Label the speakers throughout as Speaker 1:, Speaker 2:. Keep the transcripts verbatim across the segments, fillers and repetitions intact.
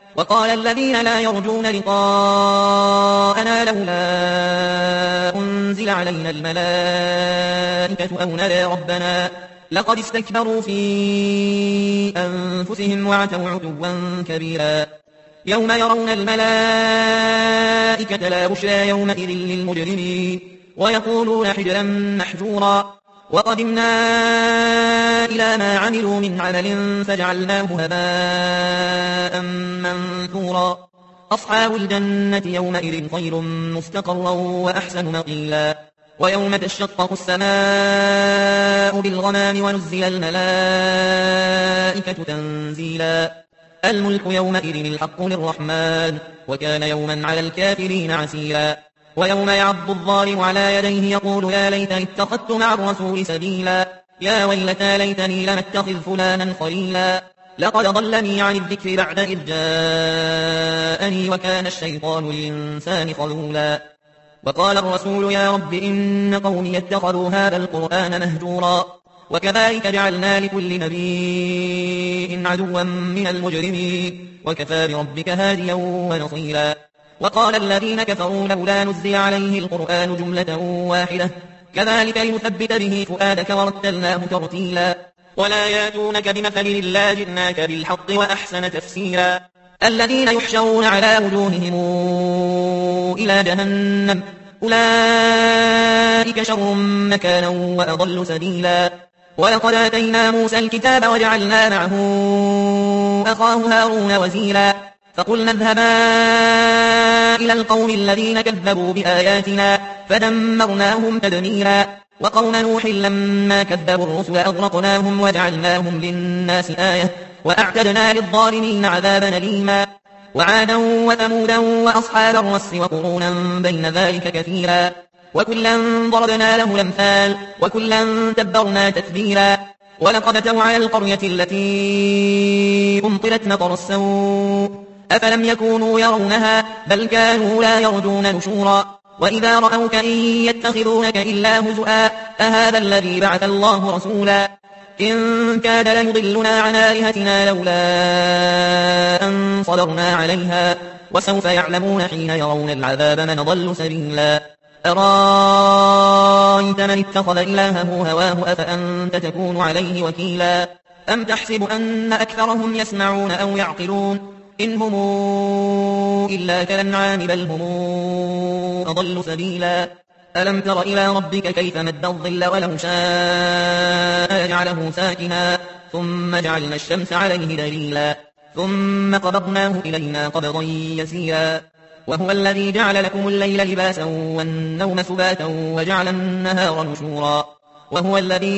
Speaker 1: وقال الذين لا يرجون لقاءنا لولا أنزل علينا الملائكة أو نرى ربنا لقد استكبروا في أنفسهم وعتوا عتوا كبيرا يوم يرون الملائكة لا بشرى يومئذ للمجرمين ويقولون حجرا محجورا وقدمنا إلى ما عملوا من عمل فجعلناه هباء منثورا أصحاب الجنة يومئذ خير مستقرا وأحسن مقيلا ويوم تشقق السماء بالغمام ونزل الملائكة تنزيلا الملك يومئذ الحق للرحمن وكان يوما على الكافرين عسيرا ويوم يعض الظالم على يديه يقول يا ليتني اتخذت مع الرسول سبيلا يا ويلتى ليتني لم اتخذ فلانا خليلا لقد ضلني عن الذكر بعد إذ جاءني وكان الشيطان للإنسان خذولا وقال الرسول يا رب إن قومي اتخذوا هذا القرآن مهجورا وكذلك جعلنا لكل نبي عدوا من المجرمين وكفى بربك هاديا ونصيرا وقال الذين كفروا لولا نزل عليه القرآن جملة واحدة كذلك لنثبت به فؤادك ورتلناه ترتيلا ولا ياتونك بمثل إلا جئناك بالحق وأحسن تفسيرا الذين يحشرون على وجوههم إلى جهنم أولئك شر مكانا وأضل سبيلا ولقد آتينا موسى الكتاب وجعلنا معه أخاه هارون وزيرا فقلنا اذهبا إلى القوم الذين كذبوا بآياتنا فدمرناهم تدميرا وقوم نوح لما كذبوا الرسل أغرقناهم وجعلناهم للناس آية وأعتدنا للظالمين عذابا أليما وعادا وثمودا وأصحاب الرس وقرونا بين ذلك كثيرا وكلا ضربنا له الأمثال وكلا تبرنا تتبيرا ولقد أتوا على القرية التي أمطرت مطر السوء أفلم يكونوا يرونها بل كانوا لا يرجون نشورا وإذا رأوك إن يتخذونك إلا هزؤا أهذا الذي بعث الله رسولا إن كاد ليضلنا عن آلهتنا لولا أن صبرنا عليها وسوف يعلمون حين يرون العذاب من ضل سبيلا أرايت من اتخذ إلهه هواه أفأنت تكون عليه وكيلا أم تحسب أن أكثرهم يسمعون أو يعقلون إن هم إلا كالأنعام بل هم أضل سبيلا ألم تر إلى ربك كيف مد الظل ولو شاء يجعله ساكنا ثم جعلنا الشمس عليه دليلا ثم قبضناه إلينا قبضا يسيرا وهو الذي جعل لكم الليل لباسا والنوم سباتا وجعل النهار نشورا وهو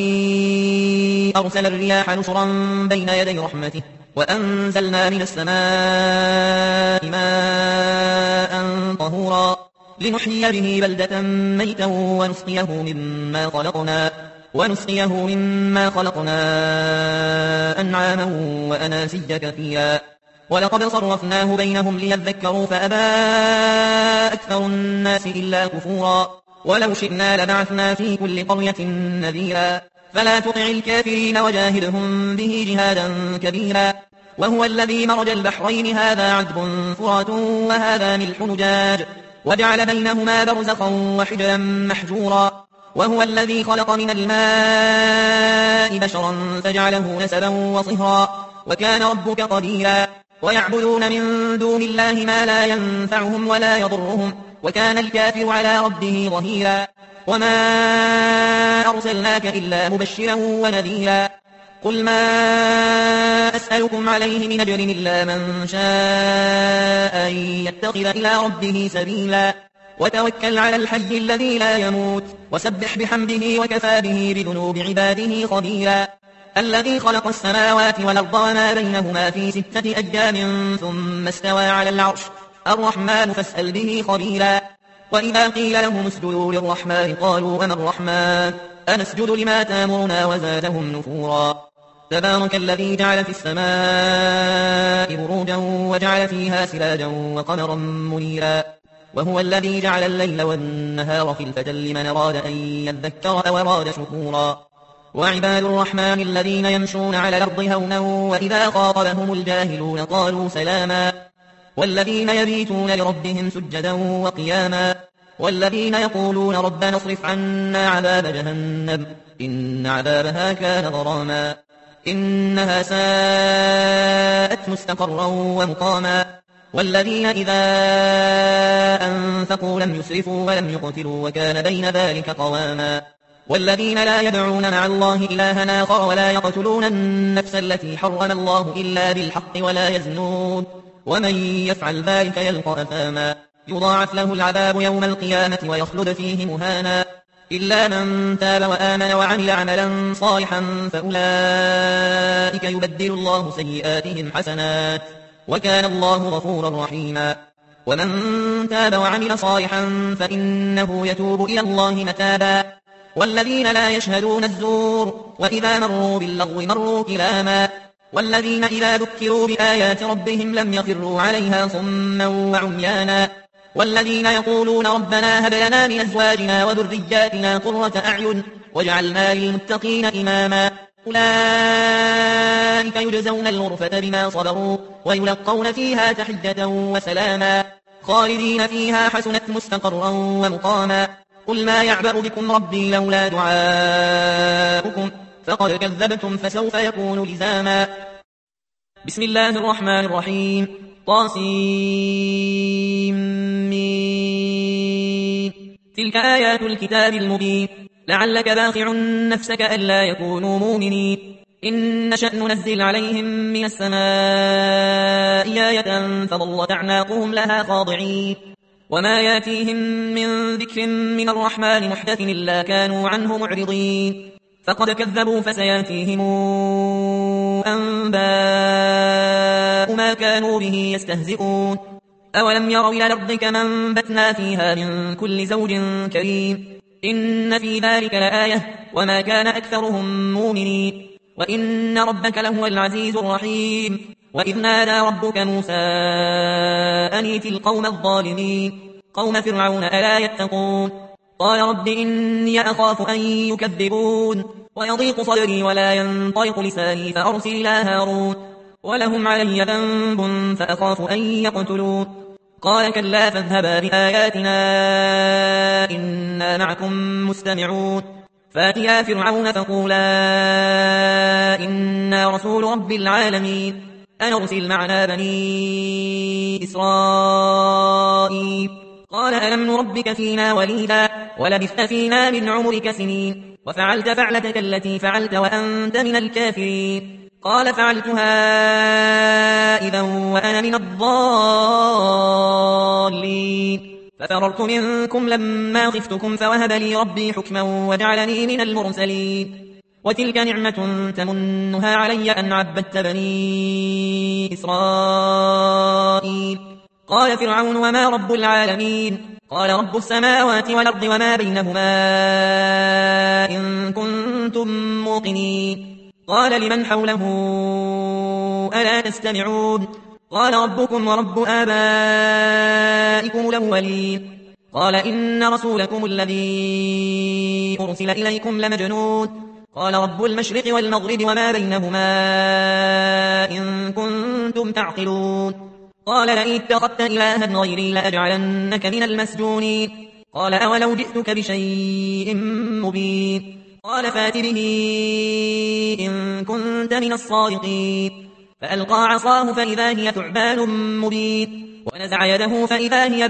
Speaker 1: الذي أرسل الرياح نشرا بين يدي رحمته وأنزلنا من السماء ماء طهورا لنحيي به بلدة ميتا ونسقيه مما خلقنا ونسقيه مما خلقنا أنعاما وأناسيا كثيرا ولقد صرفناه بينهم ليذكروا فأبى أكثر الناس إلا كفورا ولو شئنا لبعثنا في كل قرية نذيرا فلا تطع الكافرين وجاهدهم به جهادا كبيرا وهو الذي مرج البحرين هذا عذب فرات وهذا ملح نجاج وجعل بينهما برزخا وحجرا محجورا وهو الذي خلق من الماء بشرا فجعله نسبا وصهرا وكان ربك قديرا ويعبدون من دون الله ما لا ينفعهم ولا يضرهم وكان الكافر على ربه ظهيرا وما أرسلناك إلا مبشرا ونذيرا قل ما أسألكم عليه من أجر إلا من شاء أن يتخذ إلى ربه سبيلا وتوكل على الحي الذي لا يموت وسبح بحمده وكفى به بذنوب عباده خبيرا الذي خلق السماوات والأرض وما بينهما في ستة أيام ثم استوى على العرش الرحمن فاسأل به خبيرا وإذا قيل لهم اسجدوا للرحمن قالوا وما الرحمن أنسجد لما تامرنا وزادهم نفورا تبارك الذي جعل في السماء بروجا وجعل فيها سراجا وقمرا منيرا وهو الذي جعل الليل والنهار خلفة لمن أراد أن يذكر أو أراد شكورا وعباد الرحمن الذين يمشون على الأرض هونا وإذا خاطبهم الجاهلون قالوا سلاما والذين يبيتون لربهم سجدا وقياما والذين يقولون ربنا اصرف عنا عذاب جهنم إن عذابها كان غراما إنها ساءت مستقرا ومقاما والذين إذا أنفقوا لم يسرفوا ولم يقتلوا وكان بين ذلك قواما والذين لا يدعون مع الله إلها آخر ولا يقتلون النفس التي حرم الله إلا بالحق ولا يزنون ومن يفعل ذلك يلقى أثاما يضاعف له العذاب يوم القيامة ويخلد فيه مهانا إلا من تاب وآمن وعمل عملا صالحا فأولئك يبدل الله سيئاتهم حسنات وكان الله غفورا رحيما ومن تاب وعمل صالحا فإنه يتوب إلى الله متابا والذين لا يشهدون الزور وإذا مروا باللغو مروا كراما والذين إذا ذكروا بآيات ربهم لم يخروا عليها صما وعميانا والذين يقولون ربنا هب لنا من أزواجنا وذرياتنا قرة أعين واجعلنا للمتقين إماما أولئك يجزون الغرفة بما صبروا ويلقون فيها تحية وسلاما خالدين فيها حسنت مستقرا ومقاما قل ما يعبأ بكم ربي لولا دعاؤكم فقد كذبتم فسوف يكون لزاما بسم الله الرحمن الرحيم طاسيم تلك آيات الكتاب المبين لعلك باخع نفسك ألا يكونوا مؤمنين إن نشأ ننزل عليهم من السماء آية فظلت أعناقهم لها خاضعين وما ياتيهم من ذكر من الرحمن محدث إلا كانوا عنه معرضين فقد كذبوا فسياتيهم أنباء ما كانوا به يستهزئون أولم يروا إلى الأرض كما أنبتنا فيها من كل زوج كريم إن في ذلك لآية وما كان أكثرهم مؤمنين وإن ربك لهو العزيز الرحيم وإذ نادى ربك موسى أن ائت القوم الظالمين قوم فرعون ألا يتقون قال رب إني أخاف أن يكذبون ويضيق صدري ولا ينطلق لساني فأرسل إلى هارون ولهم علي ذنب فأخاف أن يقتلون قال كلا فاذهبا بآياتنا إنا معكم مستمعون فاتيا فرعون فقولا إنا رسول رب العالمين أن أرسل معنا بني إسرائيل قال ألم نربك فينا وليدا ولبثت فينا من عمرك سنين وفعلت فعلتك التي فعلت وأنت من الكافرين قال فعلتها إذا وأنا من الضالين ففررت منكم لما خفتكم فوهب لي ربي حكما وجعلني من المرسلين وتلك نعمة تمنها علي أن عبدت بني إسرائيل قال فرعون وما رب العالمين قال رب السماوات والأرض وما بينهما إن كنتم موقنين قال لمن حوله ألا تستمعون قال ربكم ورب آبائكم الأولين قال إن رسولكم الذي أرسل إليكم لمجنون قال رب المشرق والمغرب وما بينهما إن كنتم تعقلون قال لئن اتخذت إلها غيري لأجعلنك من المسجونين قال أولو جئتك بشيء مبين قال فات به إن كنت من الصادقين فألقى عصاه فإذا هي ثعبان مبين ونزع يده فإذا هي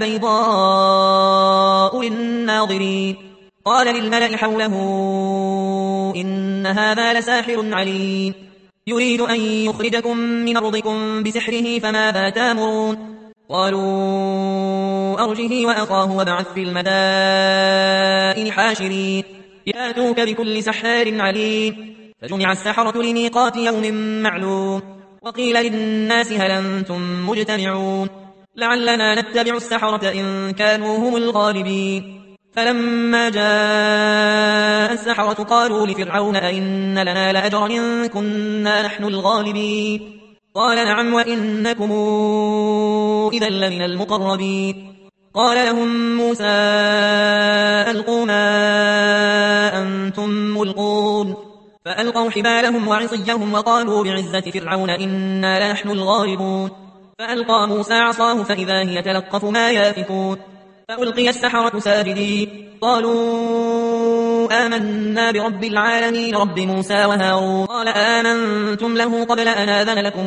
Speaker 1: بيضاء للناظرين قال للملأ حوله إن هذا لساحر عليم يريد أن يخرجكم من أرضكم بسحره فماذا تامرون قالوا أرجه وأخاه وابعث في المدائن حاشرين يأتوك بكل سحار عليم فجمع السحرة لميقات يوم معلوم وقيل للناس هل أنتم مجتمعون لعلنا نتبع السحرة إن كانوا هم الغالبين فلما جاء السحرة قالوا لفرعون أئن لنا لأجرا إن كنا نحن الغالبين قال نعم وإنكم إذا لمن المقربين قال لهم موسى ألقوا ما أنتم ملقون فألقوا حبالهم وعصيهم وقالوا بعزة فرعون إنا لنحن الغالبون فألقى موسى عصاه فإذا هي تلقف ما يافكون فألقي السحرة ساجدين قالوا آمنا برب العالمين رب موسى وهارون قال آمنتم له قبل أن آذن لكم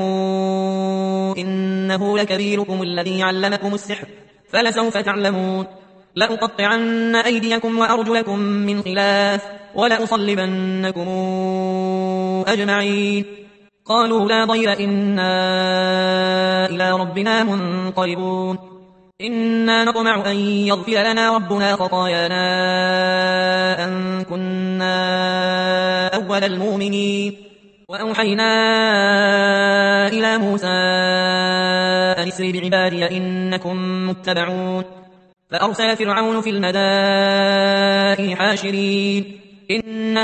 Speaker 1: إنه لكبيركم الذي علمكم السحر فلسوف تعلمون لأقطعن أيديكم وأرجلكم من خلاف ولأصلبنكم أجمعين قالوا لا ضير إنا إلى ربنا منقلبون إنا نطمع أن يغفر لنا ربنا خطايانا أن كنا أول المؤمنين وأوحينا إلى موسى أن اسر بعبادي إنكم متبعون فأرسل فرعون في المدائن حاشرين إن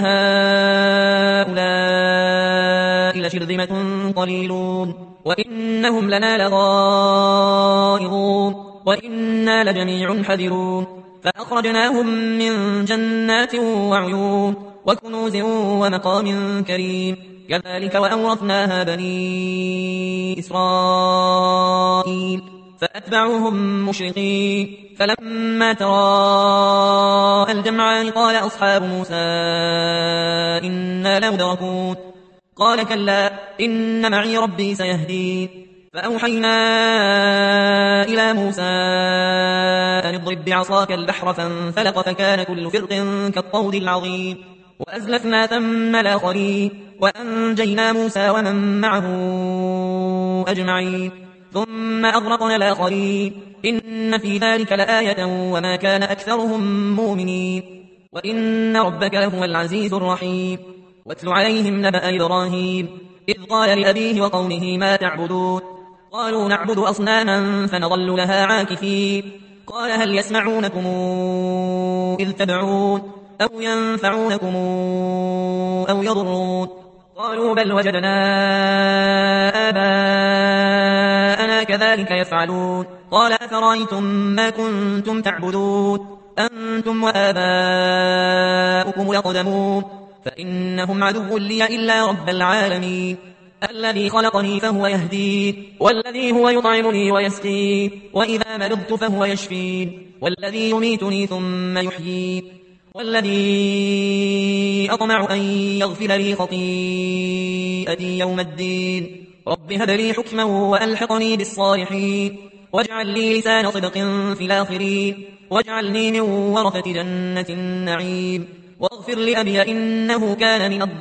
Speaker 1: هؤلاء لشرذمة قليلون وإنهم لنا لغائظون وإنا لجميع حذرون فأخرجناهم من جنات وعيون وكنوز ومقام كريم كذلك وأورثناها بني إسرائيل فأتبعوهم مشرقين فلما تراءى الجمعان قال أصحاب موسى إنا لمدركون قال كلا إن معي ربي سيهدين فأوحينا إلى موسى أن اضرب بعصاك البحر فانفلق فكان كل فرق كالطود العظيم وأزلفنا ثم الآخرين وأنجينا موسى ومن معه أجمعين ثم أغرقنا الآخرين إن في ذلك لآية وما كان أكثرهم مؤمنين وإن ربك لهو العزيز الرحيم واتل عليهم نبأ إبراهيم إذ قال لأبيه وقومه ما تعبدون قالوا نعبد أصناما فنظل لها عاكفين قال هل يسمعونكم إذ تدعون أو ينفعونكم أو يضرون قالوا بل وجدنا آباءنا كذلك يفعلون قال أفرأيتم ما كنتم تعبدون أنتم وآباؤكم الأقدمون فإنهم عدو لي إلا رب العالمين الذي خلقني فهو يهدين والذي هو يطعمني ويسقين وإذا مرضت فهو يشفين والذي يميتني ثم يحيين والذي أطمع أن يغفر لي خطيئتي يوم الدين رب هب لي حكما وألحقني بالصالحين واجعل لي لسان صدق في الآخرين واجعلني من ورثة جنة النعيم واغفر لأبي إنه كان من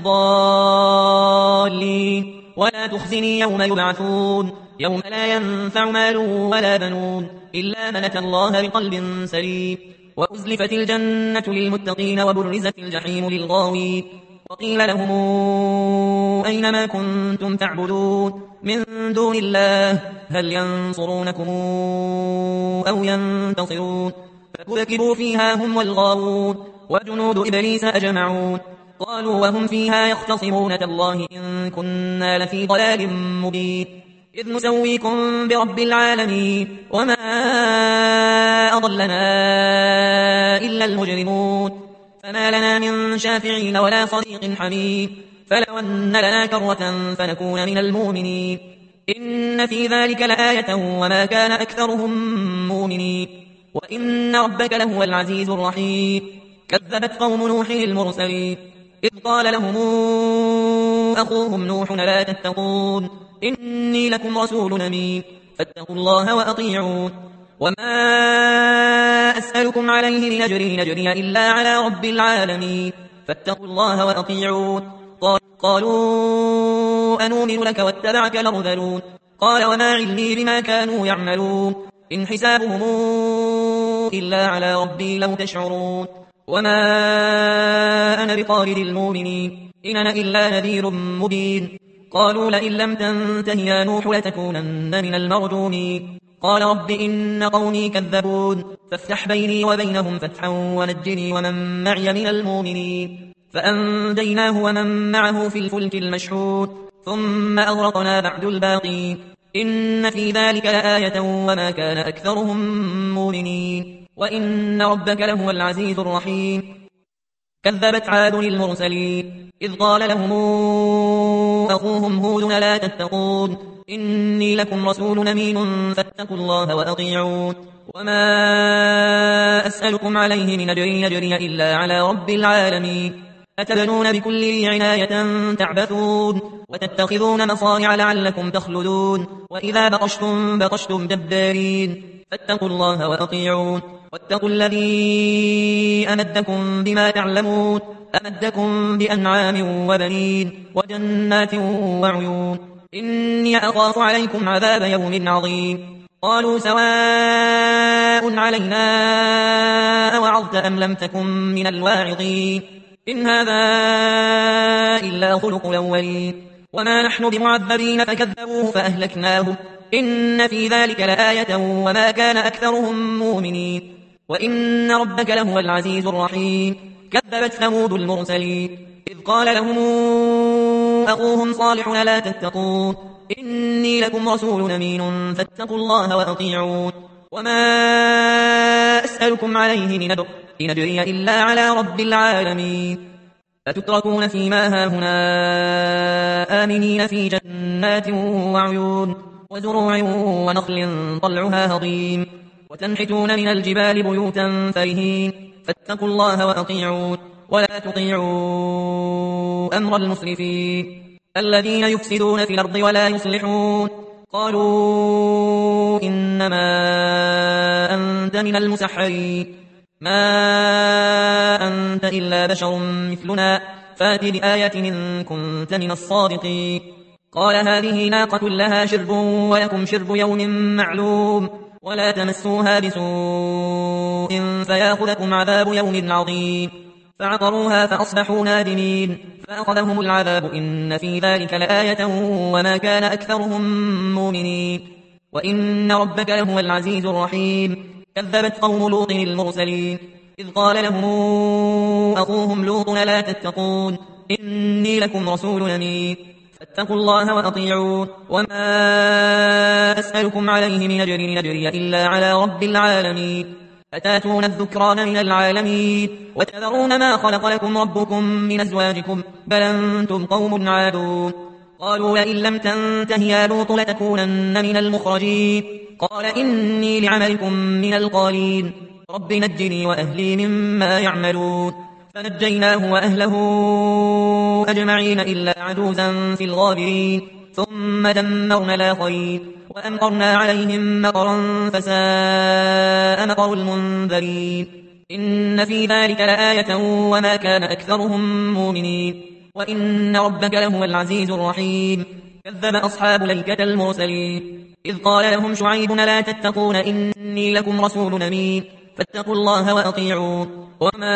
Speaker 1: الضالين ولا تخزني يوم يبعثون يوم لا ينفع مال ولا بنون إلا من أتى الله بقلب سليم وأزلفت الجنة للمتقين وبرزت الجحيم للغاوين وقيل لهم أينما كنتم تعبدون من دون الله هل ينصرونكم أو ينتصرون فكبكبوا فيها هم والغاوون وجنود إبليس أجمعون قالوا وهم فيها يختصمون تالله إن كنا لفي ضلال مبين إذ نسويكم برب العالمين وما أضلنا إلا المجرمون فما لنا من شافعين ولا صديق حميم فلو أن لنا كرة فنكون من المؤمنين إن في ذلك لآية وما كان أكثرهم مؤمنين وإن ربك لهو العزيز الرحيم كذبت قوم نوح المرسلين إذ قال لهم أخوهم نوح لا تتقون إني لكم رسول أمين فاتقوا الله وأطيعون وما أسألكم عليه من أجر نجري إلا على رب العالمين فاتقوا الله وأطيعون قالوا أنؤمن لك واتبعك الأرذلون قال وما علمي بما كانوا يعملون إن حسابهم إلا على ربي لو تشعرون وما أنا بطارد المؤمنين إن أنا إلا نذير مبين قالوا لئن لم تنته يا نوح لتكونن من المرجومين قال رب إن قومي كذبون فافتح بيني وبينهم فتحا ونجني ومن معي من المؤمنين فأنجيناه ومن معه في الفلك المشحون ثم أغرقنا بعد الباقين إن في ذلك لآية وما كان أكثرهم مؤمنين وإن ربك لهو العزيز الرحيم كذبت عاد المرسلين إذ قال لهم أخوهم هود لا تتقون إني لكم رسول أمين فاتقوا الله وأطيعون وما أسألكم عليه من أجر يجري إلا على رب العالمين أتبنون بكل عناية تعبثون وتتخذون مصانع لعلكم تخلدون وإذا بطشتم بطشتم جبارين فاتقوا الله وأطيعون واتقوا الذي أمدكم بما تعلمون أمدكم بأنعام وبنين وجنات وعيون إني أخاف عليكم عذاب يوم عظيم قالوا سواء علينا أوعظت أم لم تكن من الواعظين إن هذا إلا خلق الأولين وما نحن بمعذبين فكذبوه فأهلكناهم إن في ذلك لآية وما كان أكثرهم مؤمنين وإن ربك لهو العزيز الرحيم كذبت ثمود المرسلين إذ قال لهم أخوهم صالح لا تتقون إني لكم رسول أمين فاتقوا الله وأطيعون وما أسألكم عليه من أجر إن أجري إلا على رب العالمين أتتركون فيما هاهنا آمنين في جنات وعيون وزروع ونخل طلعها هضيم وتنحتون من الجبال بيوتا فرهين فاتقوا الله وأطيعون ولا تطيعوا أمر المسرفين الذين يفسدون في الأرض ولا يصلحون قالوا إنما أنت من المسحرين ما أنت إلا بشر مثلنا فات بآية إن كنت من الصادقين قال هذه ناقة لها شرب ولكم شرب يوم معلوم ولا تمسوها بسوء فياخذكم عذاب يوم عظيم فعقروها فأصبحوا نادمين فأخذهم العذاب إن في ذلك لآية وما كان أكثرهم مؤمنين وإن ربك لهو العزيز الرحيم كذبت قوم لوط المرسلين إذ قال لهم أخوهم لوط لا تتقون إني لكم رسول أمين فاتقوا الله وأطيعون وما أسألكم عليه من أجر نجري إلا على رب العالمين أتاتون الذكران من العالمين وتذرون ما خلق لكم ربكم من أزواجكم بل أنتم قوم عادون قالوا لئن لم تنته يا لوط لتكونن من المخرجين قال إني لعملكم من القالين رب نجني وأهلي مما يعملون فنجيناه وأهله أجمعين إلا عجوزا في الغابرين ثم دمرنا الآخرين وأمطرنا عليهم مطرا فساء مطر المنذرين إن في ذلك لآية وما كان أكثرهم مؤمنين وإن ربك لهو العزيز الرحيم كذب أصحاب الأيكة المرسلين إذ قال لهم شعيب لا تتقون إني لكم رسول أمين فاتقوا الله وأطيعون وما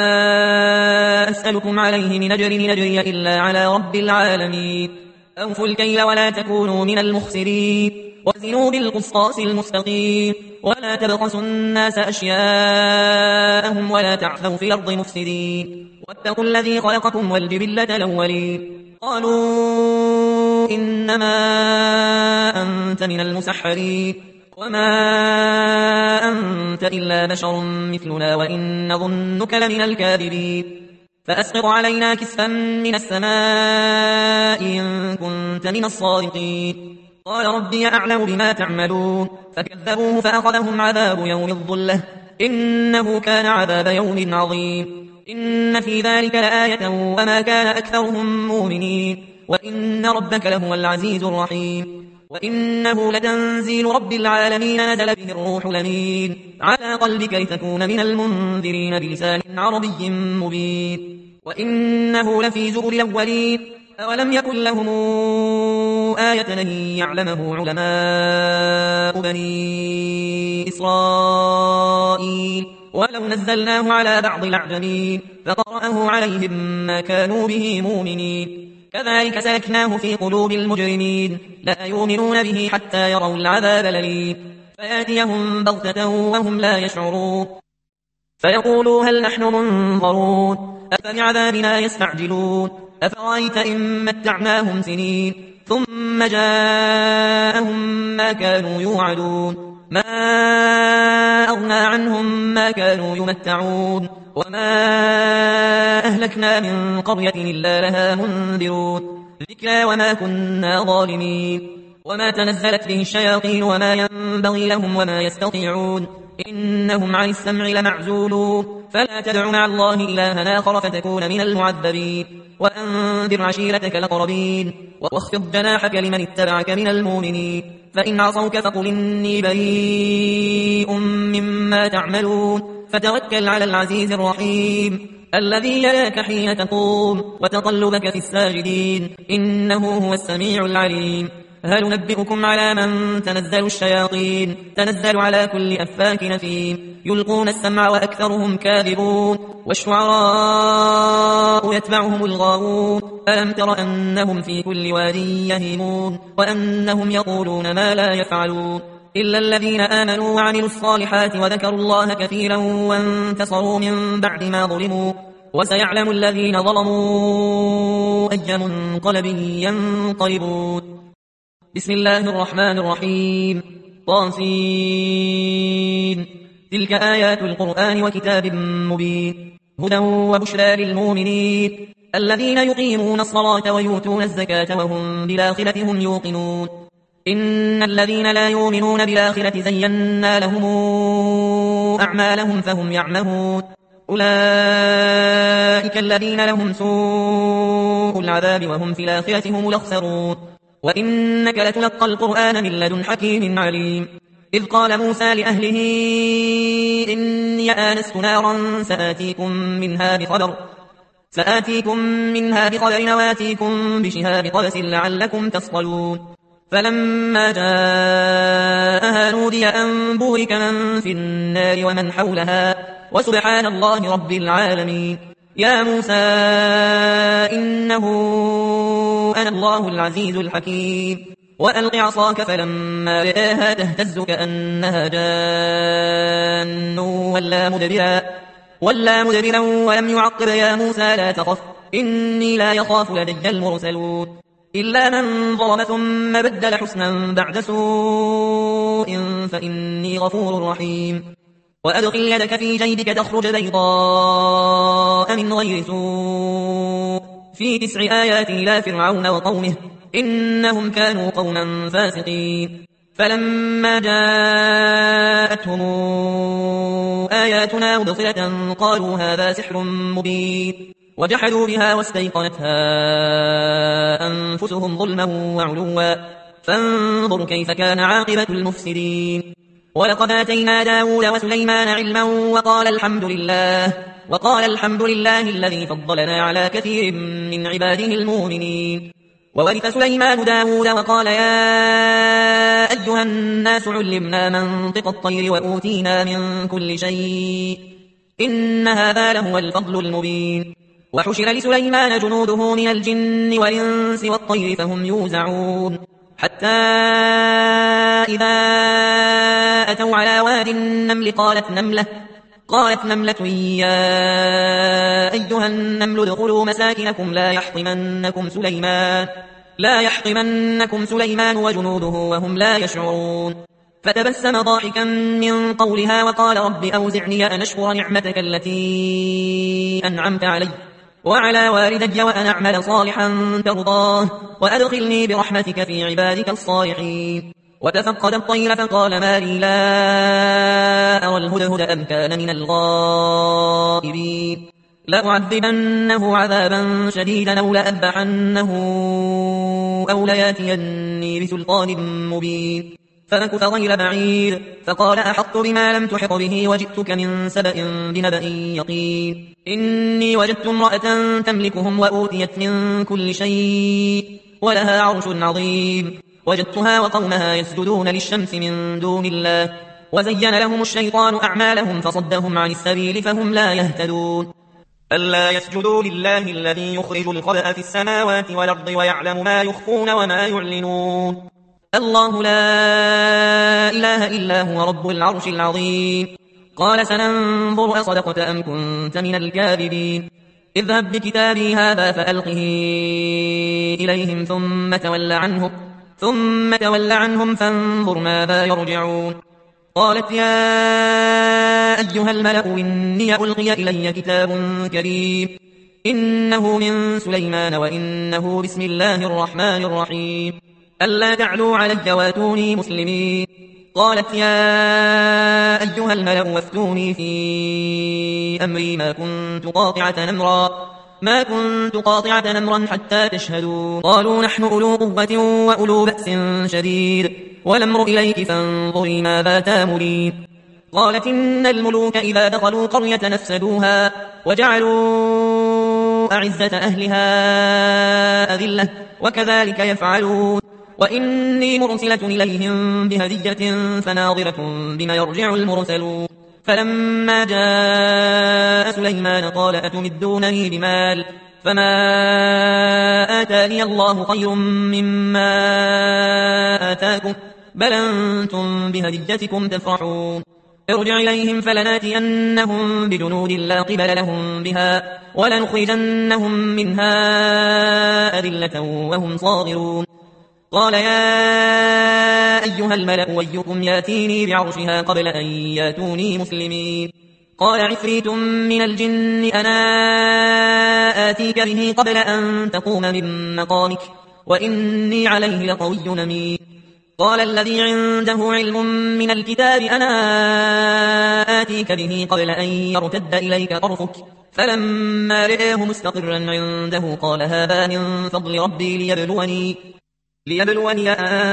Speaker 1: أسألكم عليه من أجر نجري إلا على رب العالمين أوفوا الكيل ولا تكونوا من المخسرين وزنوا بالقسطاس المستقيم ولا تبخسوا الناس أشياءهم ولا تعثوا في الأرض مفسدين واتقوا الذي خلقكم والجبلة الأولين قالوا إنما أنت من المسحرين وما أنت إلا بشر مثلنا وإن ظنك لمن الكاذبين فأسقط علينا كسفا من السماء إن كنت من الصادقين قال ربي أعلم بما تعملون فكذبوه فأخذهم عذاب يوم الظلة إنه كان عذاب يوم عظيم إن في ذلك لآية وما كان أكثرهم مؤمنين وإن ربك لهو العزيز الرحيم وإنه لتنزيل رب العالمين نزل به الروح الأمين على قلبك لتكون من المنذرين بلسان عربي مبين وإنه لفي زبر الأولين أولم يكن لهم آية أن يعلمه علماء بني إسرائيل ولو نزلناه على بعض الأعجمين فقرأه عليهم ما كانوا به مؤمنين كذلك سلكناه في قلوب المجرمين لا يؤمنون به حتى يروا العذاب الأليم فيأتيهم بغتة وهم لا يشعرون فيقولوا هل نحن منظرون أفبعذابنا يستعجلون أفرأيت إن متعناهم سنين ثم جاءهم ما كانوا يوعدون ما أغنى عنهم ما كانوا يمتعون وما أهلكنا من قرية إلا لها منذرون ذكرى وما كنا ظالمين وما تنزلت به الشياطين وما ينبغي لهم وما يستطيعون إنهم عن السمع لمعزولون فلا تدع مع الله إلها آخر فتكون من المعذبين وأنذر عشيرتك الأقربين واخفض جناحك لمن اتبعك من المؤمنين فإن عصوك فقل إني بريء مما تعملون فتوكل على العزيز الرحيم الذي يراك حين تقوم وتقلبك في الساجدين إنه هو السميع العليم هل ننبئكم على من تنزل الشياطين تنزل على كل أفاك نثيم يلقون السمع وأكثرهم كاذبون والشعراء يتبعهم الغاوون ألم تر أنهم في كل واد يهيمون وأنهم يقولون ما لا يفعلون إلا الذين آمنوا وعملوا الصالحات وذكروا الله كثيرا وانتصروا من بعد ما ظلموا وسيعلم الذين ظلموا أي منقلب ينقلبون بسم الله الرحمن الرحيم طاسين تلك آيات القرآن وكتاب مبين هدى وبشرى للمؤمنين الذين يقيمون الصلاة ويؤتون الزكاة وهم بالآخرة هم يوقنون إن الذين لا يؤمنون بالآخرة زينا لهم أعمالهم فهم يعمهون أولئك الذين لهم سوء العذاب وهم في الآخرة هم الأخسرون وإنك لتلقى القرآن من لدن حكيم عليم إذ قال موسى لأهله إني آنست نارا سآتيكم منها بخبر سآتيكم منها بخبر وآتيكم بشهاب قبس لعلكم تصطلون فلما جاءها نودي أن بورك من في النار ومن حولها وسبحان الله رب العالمين يا موسى إنه أنا الله العزيز الحكيم وألق عصاك فلما رآها تهتز كأنها جان ولا مدبرا ولا مدبرا ولم يعقب يا موسى لا تخف إني لا يخاف لدي المرسلون إلا من ظلم ثم بدل حسنا بعد سوء فإني غفور رحيم وأدخل يدك في جيبك تخرج بيضاء من غير سوء في تسع آيات إلى فرعون وقومه إنهم كانوا قوما فاسقين فلما جاءتهم آياتنا مبصرة قالوا هذا سحر مبين وجحدوا بها واستيقنتها أنفسهم ظلما وعلوا فانظر كيف كان عاقبة المفسدين ولقد آتينا داود وسليمان علما وقال الحمد لله وقال الحمد لله الذي فضلنا على كثير من عباده المؤمنين وورث سليمان داود وقال يا أيها الناس علمنا منطق الطير وأوتينا من كل شيء إن هذا لهو الفضل المبين وحشر لسليمان جنوده من الجن والإنس والطير فهم يوزعون حتى إذا أتوا على واد النمل قالت نملة قالت نملة يا أيها النمل ادخلوا مساكنكم لا يحطمنكم سليمان لا يحطمنكم سليمان وجنوده وهم لا يشعرون فتبسم ضاحكا من قولها وقال رب أوزعني أن أشكر نعمتك التي أنعمت علي وعلى والدي وأن أعمل صالحا ترضاه وأدخلني برحمتك في عبادك الصالحين وتفقد الطير فقال ما لي لا أرى الهدهد أم كان من الغائبين لأعذبنه عذابا شديدا أو لأذبحنه أو لياتيني بسلطان مبين فمكث غير بعيد فقال أحطت بما لم تحط به وجئتك من سبأ بنبأ يقين إني وجدت امرأة تملكهم وأوتيت من كل شيء ولها عرش عظيم وجدتها وقومها يسجدون للشمس من دون الله وزين لهم الشيطان أعمالهم فصدهم عن السبيل فهم لا يهتدون ألا يسجدوا لله الذي يخرج الخبأ في السماوات والأرض ويعلم ما يخفون وما يعلنون الله لا إله إلا هو رب العرش العظيم قال سننظر أصدقت أم كنت من الكاذبين اذهب بكتابي هذا فألقه إليهم ثم تول عنهم ثم تول عنهم فانظر ماذا يرجعون قالت يا أيها الملأ إني ألقي إلي كتاب كريم إنه من سليمان وإنه بسم الله الرحمن الرحيم ألا تعلوا علي واتوني مسلمين. قالت يا أيها الملأ وافتوني في أمري ما كنت قاطعة أمرا ما كنت قاطعة أمرا حتى تشهدون. قالوا نحن أولو قوة وأولو بأس شديد والأمر إليك فانظري ماذا تامرين. قالت إن الملوك إذا دخلوا قرية نفسدوها وجعلوا أعزة أهلها أذلة وكذلك يفعلون. وإني مرسلة إليهم بهدية فناظرة بما يرجع المرسلون. فلما جاء سليمان قال أتمدونني بمال فما آتاني الله خير مما آتاكم بل أنتم بهديتكم تفرحون. ارجع إليهم فلناتينهم بجنود لا قبل لهم بها ولنخرجنهم منها أذلة وهم صاغرون. قال يا أيها الملأ أيكم ياتيني بعرشها قبل أن ياتوني مسلمين. قال عفريت من الجن أنا آتيك به قبل أن تقوم من مقامك وإني عليه لقوي أمين. قال الذي عنده علم من الكتاب أنا آتيك به قبل أن يرتد إليك طرفك فلما رئيه مستقرا عنده قال هذا من فضل ربي ليبلوني ليبلوني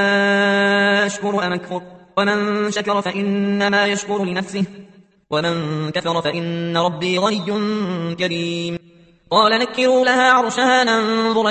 Speaker 1: أشكر أم أكفر ومن شكر فإنما يشكر لنفسه ومن كفر فإن ربي غني كريم. قال نكروا لها عرشها ننظر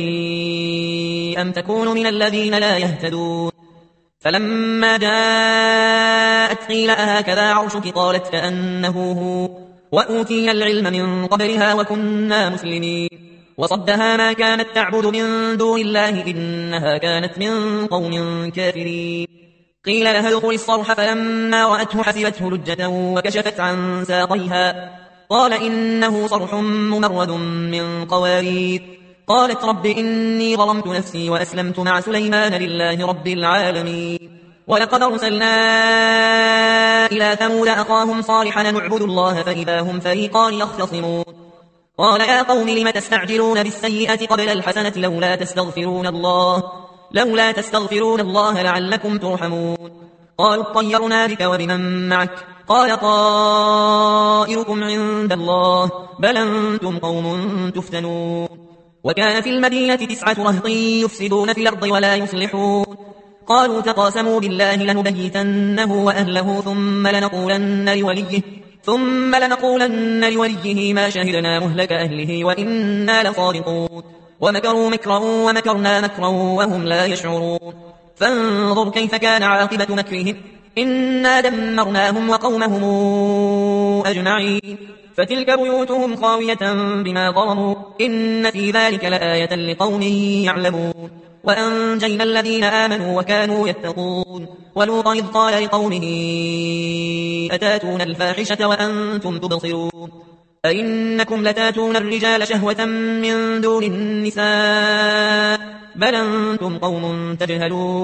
Speaker 1: تهتدي أم تكون من الذين لا يهتدون. فلما جاءت قيل أهكذا عرشك قالت كأنه هو وأوتينا العلم من قبلها وكنا مسلمين. وصدها ما كانت تعبد من دون الله إنها كانت من قوم كافرين. قيل لها ادخل الصرح فلما رأته حسبته لجة وكشفت عن ساقيها قال إنه صرح ممرد من قوارير. قالت رب إني ظلمت نفسي وأسلمت مع سليمان لله رب العالمين. ولقد أرسلنا إلى ثمود أخاهم صالحا نعبد الله فإذا هم فريقان يختصمون. قال يا قوم لم تستعجلون بالسيئة قبل الحسنة لولا تستغفرون الله لولا تستغفرون الله لعلكم ترحمون. قالوا اطيرنا بك وبمن معك قال طائركم عند الله بل أنتم قوم تفتنون. وكان في المدينة تسعة رهط يفسدون في الأرض ولا يصلحون. قالوا تقاسموا بالله لنبيتنه وأهله ثم لنقولن لوليه ثم لنقولن لوليه ما شهدنا مهلك أهله وإنا لصادقون. ومكروا مكرا ومكرنا مكرا وهم لا يشعرون. فانظر كيف كان عاقبة مكرهم إنا دمرناهم وقومهم أجمعين. فتلك بيوتهم خاوية بما ظلموا إن في ذلك لآية لقوم يعلمون. وأنجينا الذين آمنوا وكانوا يتقون. ولوطا إذ قال لقومه أتاتون الفاحشة وأنتم تبصرون أئنكم لتاتون الرجال شهوة من دون النساء بل أنتم قوم تجهلون.